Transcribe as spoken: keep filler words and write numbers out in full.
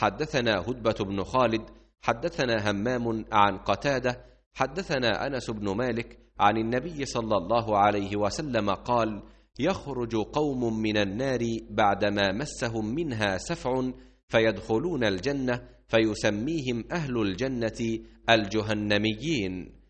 حدثنا هدبة بن خالد حدثنا همام عن قتادة حدثنا أنس بن مالك عن النبي صلى الله عليه وسلم قال: يخرج قوم من النار بعدما مسهم منها سفع فيدخلون الجنة فيسميهم أهل الجنة الجهنميين،